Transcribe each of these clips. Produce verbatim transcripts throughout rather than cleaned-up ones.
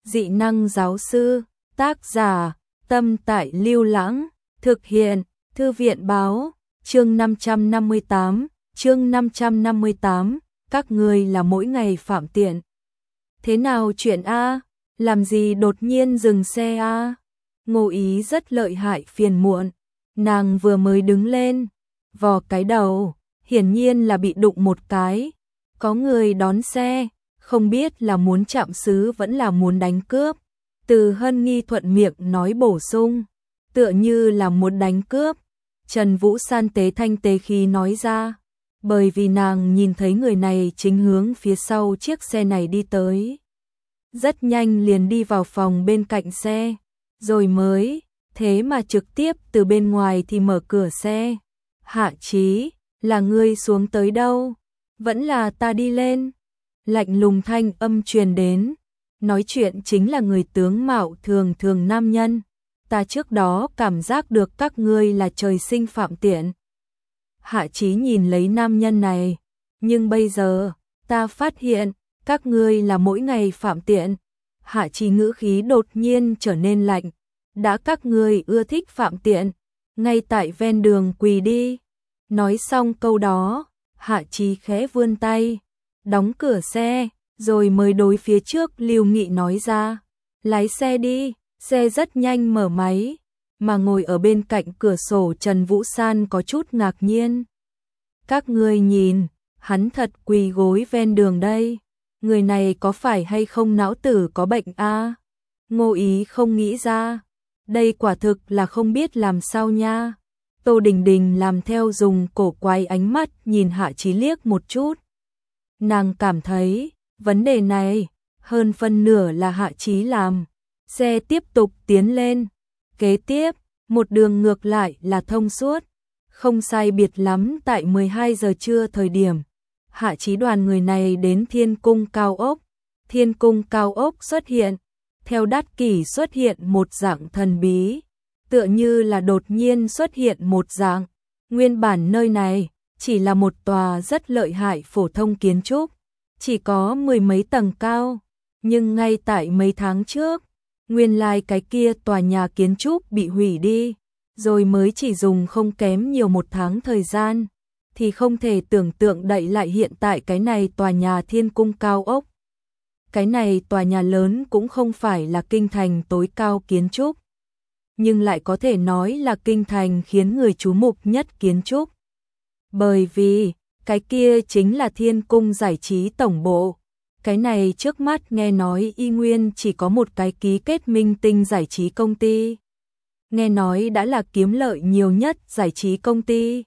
Dị năng giáo sư, tác giả, Tâm Tại Lưu Lãng, thực hiện, Thư viện báo, chương năm trăm năm mươi tám, chương năm trăm năm mươi tám, các người là mỗi ngày phạm tiện. Thế nào chuyện a? Làm gì đột nhiên dừng xe a? Ngô Ý rất lợi hại phiền muộn, nàng vừa mới đứng lên, vò cái đầu, hiển nhiên là bị đụng một cái. Có người đón xe, không biết là muốn chạm xứ vẫn là muốn đánh cướp. Từ Hân nghi thuận miệng nói bổ sung, tựa như là muốn đánh cướp. Trần Vũ San tế thanh tế khí nói ra, bởi vì nàng nhìn thấy người này chính hướng phía sau chiếc xe này đi tới. Rất nhanh liền đi vào phòng bên cạnh xe, rồi mới, thế mà trực tiếp từ bên ngoài thì mở cửa xe. Hạ Chí, là ngươi xuống tới đâu? Vẫn là ta đi lên. Lạnh lùng thanh âm truyền đến, nói chuyện chính là người tướng mạo thường thường nam nhân. Ta trước đó cảm giác được các ngươi là trời sinh phạm tiện. Hạ Chí nhìn lấy nam nhân này, nhưng bây giờ, ta phát hiện, các ngươi là mỗi ngày phạm tiện. Hạ Chí ngữ khí đột nhiên trở nên lạnh, đã các ngươi ưa thích phạm tiện, ngay tại ven đường quỳ đi. Nói xong câu đó, Hạ Chí khẽ vươn tay, đóng cửa xe, rồi mới đối phía trước Lưu Nghị nói ra, lái xe đi. Xe rất nhanh mở máy, mà ngồi ở bên cạnh cửa sổ Trần Vũ San có chút ngạc nhiên. Các ngươi nhìn, hắn thật quỳ gối ven đường đây. Người này có phải hay không não tử có bệnh a? Ngô Ý không nghĩ ra. Đây quả thực là không biết làm sao nha. Tô Đình Đình làm theo dùng cổ quái ánh mắt nhìn Hạ Chí liếc một chút. Nàng cảm thấy, vấn đề này, hơn phân nửa là Hạ Chí làm. Xe tiếp tục tiến lên. Kế tiếp, một đường ngược lại là thông suốt. Không sai biệt lắm tại mười hai giờ trưa thời điểm. Hạ Chí đoàn người này đến Thiên Cung Cao Ốc. Thiên Cung Cao Ốc xuất hiện. Theo Đát Kỷ xuất hiện một dạng thần bí. Tựa như là đột nhiên xuất hiện một dạng. Nguyên bản nơi này chỉ là một tòa rất lợi hại phổ thông kiến trúc. Chỉ có mười mấy tầng cao. Nhưng ngay tại mấy tháng trước, nguyên lai like cái kia tòa nhà kiến trúc bị hủy đi, rồi mới chỉ dùng không kém nhiều một tháng thời gian, thì không thể tưởng tượng đậy lại hiện tại cái này tòa nhà Thiên Cung Cao Ốc. Cái này tòa nhà lớn cũng không phải là kinh thành tối cao kiến trúc, nhưng lại có thể nói là kinh thành khiến người chú mục nhất kiến trúc. Bởi vì, cái kia chính là Thiên Cung giải trí tổng bộ. Cái này trước mắt nghe nói y nguyên chỉ có một cái ký kết minh tinh giải trí công ty. Nghe nói đã là kiếm lợi nhiều nhất giải trí công ty.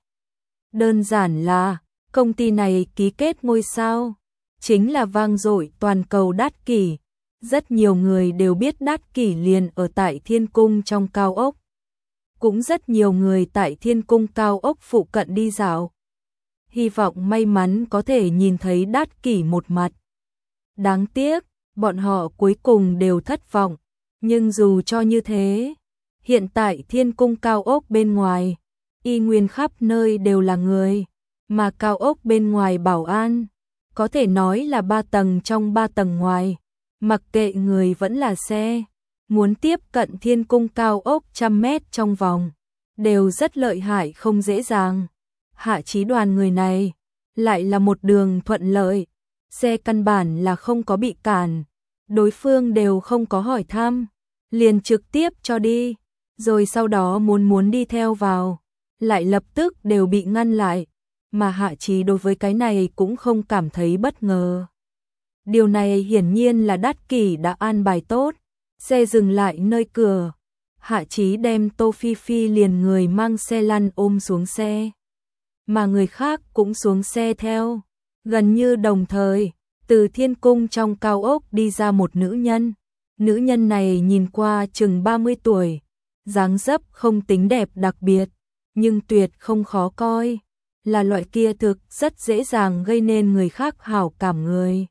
Đơn giản là, công ty này ký kết ngôi sao, chính là vang dội toàn cầu Đát Kỷ. Rất nhiều người đều biết Đát Kỷ liền ở tại Thiên Cung trong Cao Ốc. Cũng rất nhiều người tại Thiên Cung Cao Ốc phụ cận đi dạo. Hy vọng may mắn có thể nhìn thấy Đát Kỷ một mặt. Đáng tiếc, bọn họ cuối cùng đều thất vọng, nhưng dù cho như thế, hiện tại Thiên Cung Cao Ốc bên ngoài, y nguyên khắp nơi đều là người, mà cao ốc bên ngoài bảo an, có thể nói là ba tầng trong ba tầng ngoài, mặc kệ người vẫn là xe, muốn tiếp cận Thiên Cung Cao Ốc trăm mét trong vòng, đều rất lợi hại không dễ dàng. Hạ Chí đoàn người này, lại là một đường thuận lợi. Xe căn bản là không có bị cản, đối phương đều không có hỏi thăm, liền trực tiếp cho đi, rồi sau đó muốn muốn đi theo vào, lại lập tức đều bị ngăn lại, mà Hạ Chí đối với cái này cũng không cảm thấy bất ngờ. Điều này hiển nhiên là Đát Kỷ đã an bài tốt, xe dừng lại nơi cửa, Hạ Chí đem Tô Phi Phi liền người mang xe lăn ôm xuống xe, mà người khác cũng xuống xe theo. Gần như đồng thời, từ Thiên Cung trong Cao Ốc đi ra một nữ nhân. Nữ nhân này nhìn qua chừng ba mươi tuổi, dáng dấp không tính đẹp đặc biệt, nhưng tuyệt không khó coi, là loại kia thực rất dễ dàng gây nên người khác hảo cảm người.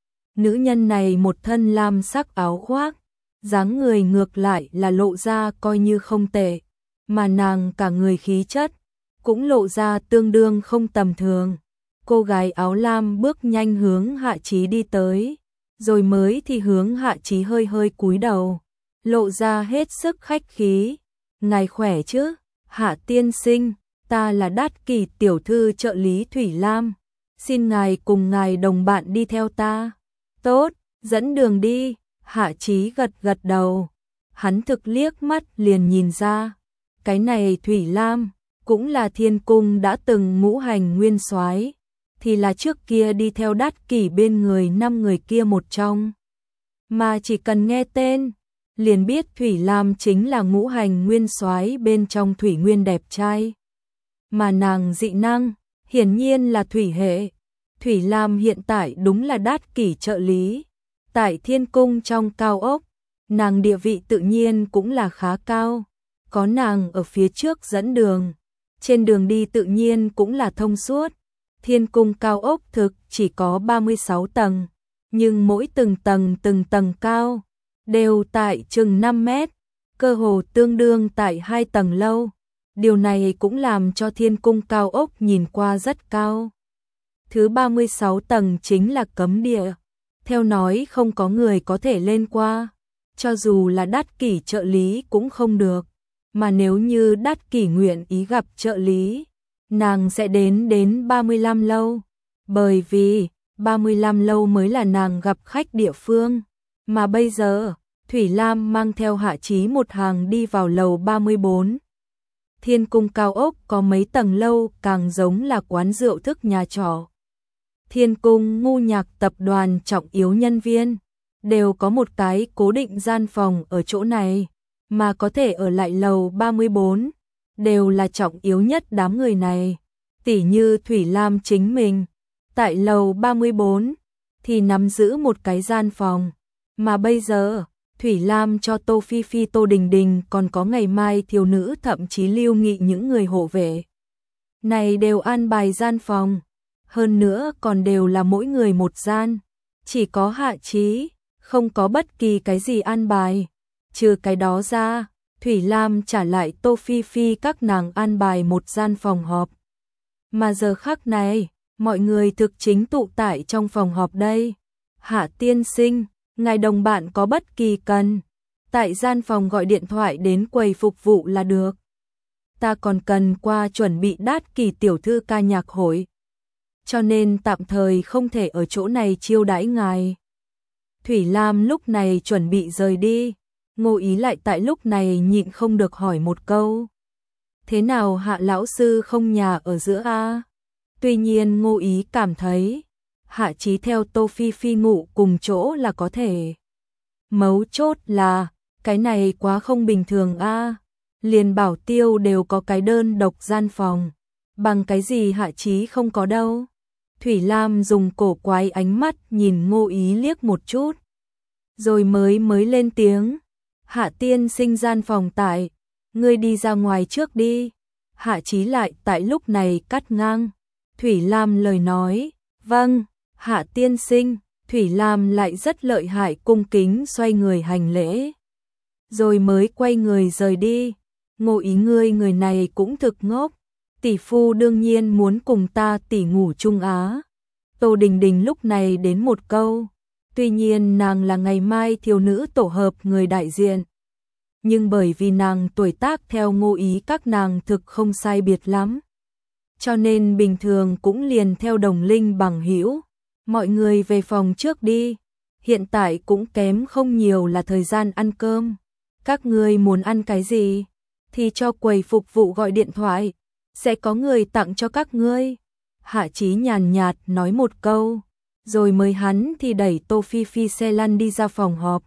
Nữ nhân này một thân lam sắc áo khoác, dáng người ngược lại là lộ ra coi như không tệ, mà nàng cả người khí chất cũng lộ ra tương đương không tầm thường. Cô gái áo lam bước nhanh hướng Hạ Chí đi tới, rồi mới thì hướng Hạ Chí hơi hơi cúi đầu, lộ ra hết sức khách khí. Ngài khỏe chứ? Hạ tiên sinh, ta là Đát Kỷ tiểu thư trợ lý Thủy Lam, xin ngài cùng ngài đồng bạn đi theo ta. Tốt, dẫn đường đi. Hạ Chí gật gật đầu, hắn thực liếc mắt liền nhìn ra, cái này Thủy Lam cũng là Thiên Cung đã từng ngũ hành nguyên soái, thì là trước kia đi theo Đát Kỷ bên người năm người kia một trong. Mà chỉ cần nghe tên, liền biết Thủy Lam chính là ngũ hành nguyên soái bên trong thủy nguyên đẹp trai. Mà nàng dị năng, hiển nhiên là thủy hệ. Thủy Lam hiện tại đúng là Đát Kỷ trợ lý. Tại Thiên Cung trong cao ốc, nàng địa vị tự nhiên cũng là khá cao. Có nàng ở phía trước dẫn đường, trên đường đi tự nhiên cũng là thông suốt. Thiên Cung cao ốc thực chỉ có ba mươi sáu tầng, nhưng mỗi từng tầng từng tầng cao, đều tại chừng năm mét, cơ hồ tương đương tại hai tầng lâu. Điều này cũng làm cho Thiên Cung cao ốc nhìn qua rất cao. Thứ ba mươi sáu tầng chính là cấm địa, theo nói không có người có thể lên qua, cho dù là Đát Kỷ trợ lý cũng không được. Mà nếu như Đát Kỷ nguyện ý gặp trợ lý, nàng sẽ đến đến ba mươi lăm lâu, bởi vì ba mươi lăm lâu mới là nàng gặp khách địa phương. Mà bây giờ, Thủy Lam mang theo Hạ Chí một hàng đi vào lầu ba mươi bốn. Thiên Cung cao ốc có mấy tầng lâu càng giống là quán rượu thức nhà trọ. Thiên Cung ngu nhạc tập đoàn trọng yếu nhân viên, đều có một cái cố định gian phòng ở chỗ này, mà có thể ở lại lầu ba mươi bốn, đều là trọng yếu nhất đám người này. Tỉ như Thủy Lam chính mình, tại lầu ba mươi bốn, thì nắm giữ một cái gian phòng. Mà bây giờ, Thủy Lam cho Tô Phi Phi, Tô Đình Đình còn có ngày mai thiếu nữ thậm chí Lưu Nghị những người hộ vệ này đều an bài gian phòng. Hơn nữa còn đều là mỗi người một gian. Chỉ có Hạ Chí không có bất kỳ cái gì an bài. Trừ cái đó ra, Thủy Lam trả lại Tô Phi Phi các nàng an bài một gian phòng họp. Mà giờ khắc này, mọi người thực chính tụ tại trong phòng họp đây. Hạ tiên sinh, ngài đồng bạn có bất kỳ cần, tại gian phòng gọi điện thoại đến quầy phục vụ là được. Ta còn cần qua chuẩn bị Đát Kỷ tiểu thư ca nhạc hội, cho nên tạm thời không thể ở chỗ này chiêu đãi ngài. Thủy Lam lúc này chuẩn bị rời đi, Ngô Ý lại tại lúc này nhịn không được hỏi một câu. Thế nào Hạ lão sư không nhà ở giữa a? Tuy nhiên Ngô Ý cảm thấy Hạ Chí theo Tô Phi Phi ngủ cùng chỗ là có thể. Mấu chốt là cái này quá không bình thường a. Liền bảo tiêu đều có cái đơn độc gian phòng, bằng cái gì Hạ Chí không có đâu. Thủy Lam dùng cổ quái ánh mắt nhìn Ngô Ý liếc một chút, rồi mới mới lên tiếng. Hạ tiên sinh gian phòng tại, ngươi đi ra ngoài trước đi. Hạ Chí lại tại lúc này cắt ngang Thủy Lam lời nói. Vâng, Hạ tiên sinh. Thủy Lam lại rất lợi hại cung kính xoay người hành lễ, rồi mới quay người rời đi. Ngô Ý ngươi người này cũng thực ngốc, tỷ phu đương nhiên muốn cùng ta tỷ ngủ chung á. Tô Đình Đình lúc này đến một câu, tuy nhiên nàng là ngày mai thiếu nữ tổ hợp người đại diện, nhưng bởi vì nàng tuổi tác theo Ngô Ý các nàng thực không sai biệt lắm, cho nên bình thường cũng liền theo đồng linh bằng hữu. Mọi người về phòng trước đi, hiện tại cũng kém không nhiều là thời gian ăn cơm. Các ngươi muốn ăn cái gì thì cho quầy phục vụ gọi điện thoại, sẽ có người tặng cho các ngươi. Hạ Chí nhàn nhạt nói một câu, rồi mới hắn thì đẩy Tô Phi Phi xe lăn đi ra phòng họp.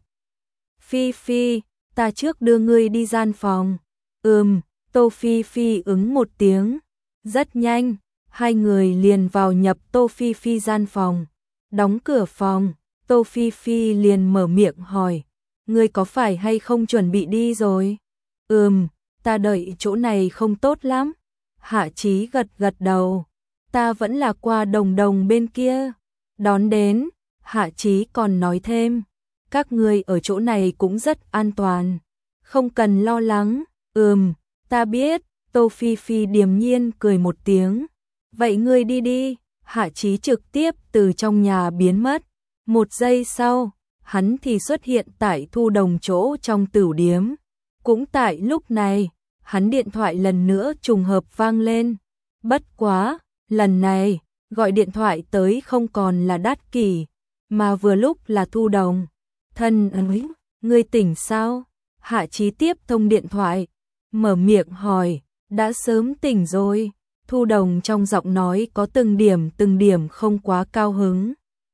Phi Phi, ta trước đưa ngươi đi gian phòng. Ừm, Tô Phi Phi ứng một tiếng. Rất nhanh, hai người liền vào nhập Tô Phi Phi gian phòng. Đóng cửa phòng, Tô Phi Phi liền mở miệng hỏi, ngươi có phải hay không chuẩn bị đi rồi? Ừm, ta đợi chỗ này không tốt lắm. Hạ Chí gật gật đầu, ta vẫn là qua đồng đồng bên kia đón đến. Hạ Chí còn nói thêm, các ngươi ở chỗ này cũng rất an toàn, không cần lo lắng. Ừm, ta biết. Tô Phi Phi điềm nhiên cười một tiếng. Vậy ngươi đi đi. Hạ Chí trực tiếp từ trong nhà biến mất. Một giây sau, hắn thì xuất hiện tại Thu Đồng chỗ trong tửu điếm. Cũng tại lúc này, hắn điện thoại lần nữa trùng hợp vang lên. Bất quá, lần này, gọi điện thoại tới không còn là Đát Kỷ, mà vừa lúc là Thu Đồng. Thân ơi, ngươi tỉnh sao? Hạ Chí tiếp thông điện thoại, mở miệng hỏi, đã sớm tỉnh rồi. Thu Đồng trong giọng nói có từng điểm từng điểm không quá cao hứng.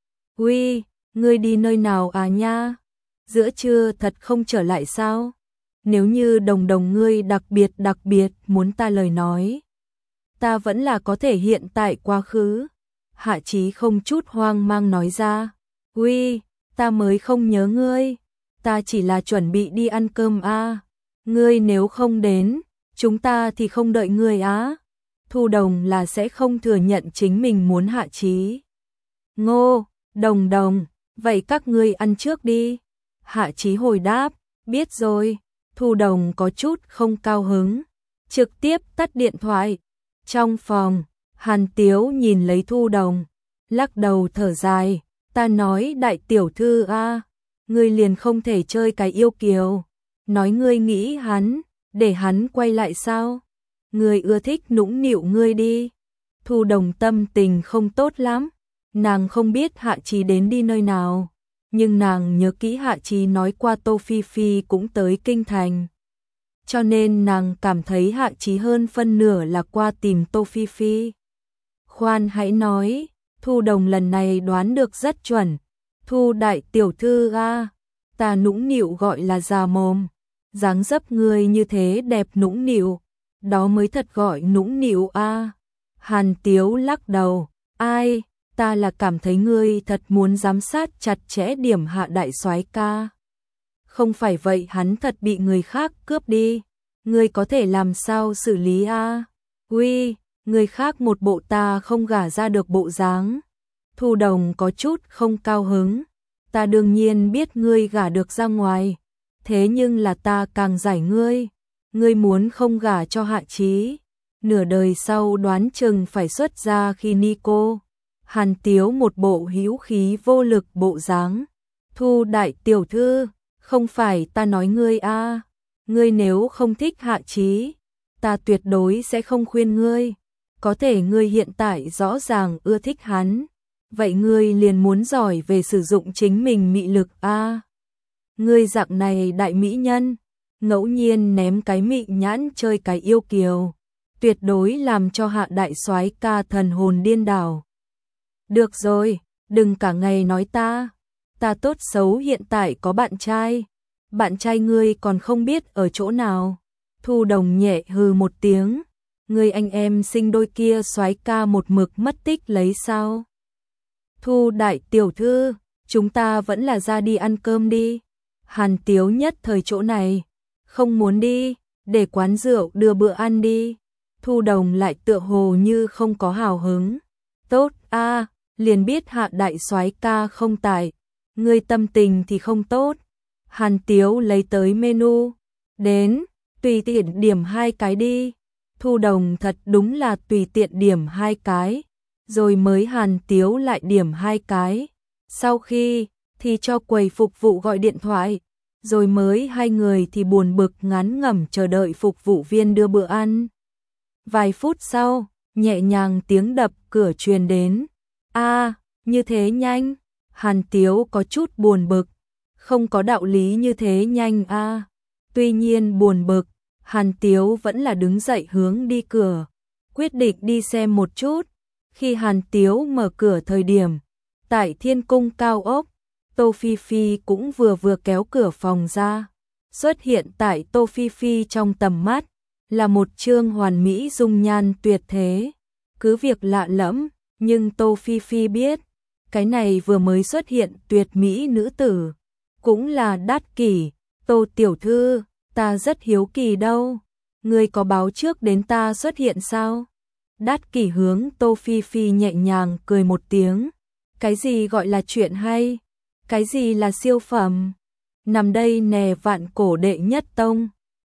Uy, ngươi đi nơi nào à nha? Giữa trưa thật không trở lại sao? Nếu như Đồng Đồng ngươi đặc biệt đặc biệt muốn ta lời nói, ta vẫn là có thể hiện tại quá khứ. Hạ Chí không chút hoang mang nói ra. Uy, ta mới không nhớ ngươi, ta chỉ là chuẩn bị đi ăn cơm a. Ngươi nếu không đến, chúng ta thì không đợi ngươi á. Thu Đồng là sẽ không thừa nhận chính mình muốn Hạ Chí. Ngô, Đồng Đồng, vậy các ngươi ăn trước đi. Hạ Chí hồi đáp, biết rồi. Thu Đồng có chút không cao hứng, trực tiếp tắt điện thoại. Trong phòng, Hàn Tiếu nhìn lấy Thu Đồng, lắc đầu thở dài, ta nói đại tiểu thư a, ngươi liền không thể chơi cái yêu kiều, nói ngươi nghĩ hắn, để hắn quay lại sao? Ngươi ưa thích nũng nịu ngươi đi. Thu Đồng tâm tình không tốt lắm, nàng không biết Hạ Chí đến đi nơi nào, nhưng nàng nhớ kỹ Hạ Chí nói qua Tô Phi Phi cũng tới kinh thành. Cho nên nàng cảm thấy Hạ Chí hơn phân nửa là qua tìm Tô Phi Phi. Khoan hãy nói, Thu Đồng lần này đoán được rất chuẩn. Thu đại tiểu thư a, ta nũng nịu gọi là già mồm, dáng dấp người như thế đẹp nũng nịu, đó mới thật gọi nũng nịu a. Hàn Tiếu lắc đầu, ai, ta là cảm thấy ngươi thật muốn giám sát chặt chẽ điểm Hạ đại soái ca. Không phải vậy hắn thật bị người khác cướp đi, ngươi có thể làm sao xử lý a? Uy, người khác một bộ ta không gả ra được bộ dáng. Thu Đồng có chút không cao hứng, ta đương nhiên biết ngươi gả được ra ngoài, thế nhưng là ta càng giải ngươi, ngươi muốn không gả cho Hạ Chí, nửa đời sau đoán chừng phải xuất gia khi ni cô. Hàn Tiếu một bộ hữu khí vô lực bộ dáng. Thu đại tiểu thư, không phải ta nói ngươi a, ngươi nếu không thích Hạ Chí, ta tuyệt đối sẽ không khuyên ngươi. Có thể ngươi hiện tại rõ ràng ưa thích hắn, vậy ngươi liền muốn giỏi về sử dụng chính mình mị lực a. Ngươi dạng này đại mỹ nhân, ngẫu nhiên ném cái mị nhãn chơi cái yêu kiều, tuyệt đối làm cho Hạ đại soái ca thần hồn điên đảo. Được rồi, đừng cả ngày nói ta, ta tốt xấu hiện tại có bạn trai, bạn trai ngươi còn không biết ở chỗ nào. Thu Đồng nhẹ hừ một tiếng, người anh em sinh đôi kia soái ca một mực mất tích lấy sao? Thu đại tiểu thư, chúng ta vẫn là ra đi ăn cơm đi. Hàn Tiếu nhất thời chỗ này, không muốn đi, để quán rượu đưa bữa ăn đi. Thu Đồng lại tựa hồ như không có hào hứng. Tốt a, liền biết Hạ đại soái ca không tại, ngươi tâm tình thì không tốt. Hàn Tiếu lấy tới menu, đến, tùy tiện điểm hai cái đi. Thu Đồng thật đúng là tùy tiện điểm hai cái, rồi mới Hàn Tiếu lại điểm hai cái. Sau khi, thì cho quầy phục vụ gọi điện thoại, rồi mới hai người thì buồn bực ngán ngẩm chờ đợi phục vụ viên đưa bữa ăn. Vài phút sau, nhẹ nhàng tiếng đập cửa truyền đến. A, như thế nhanh? Hàn Tiếu có chút buồn bực, không có đạo lý như thế nhanh a. Tuy nhiên buồn bực, Hàn Tiếu vẫn là đứng dậy hướng đi cửa, quyết định đi xem một chút. Khi Hàn Tiếu mở cửa thời điểm, tại Thiên Cung cao ốc, Tô Phi Phi cũng vừa vừa kéo cửa phòng ra. Xuất hiện tại Tô Phi Phi trong tầm mắt là một trương hoàn mỹ dung nhan tuyệt thế. Cứ việc lạ lẫm, nhưng Tô Phi Phi biết, cái này vừa mới xuất hiện tuyệt mỹ nữ tử, cũng là Đát Kỷ. Tô tiểu thư, ta rất hiếu kỳ đâu, ngươi có báo trước đến ta xuất hiện sao? Đát Kỷ hướng Tô Phi Phi nhẹ nhàng cười một tiếng. Cái gì gọi là chuyện hay? Cái gì là siêu phẩm? Nằm đây nè vạn cổ đệ nhất tông.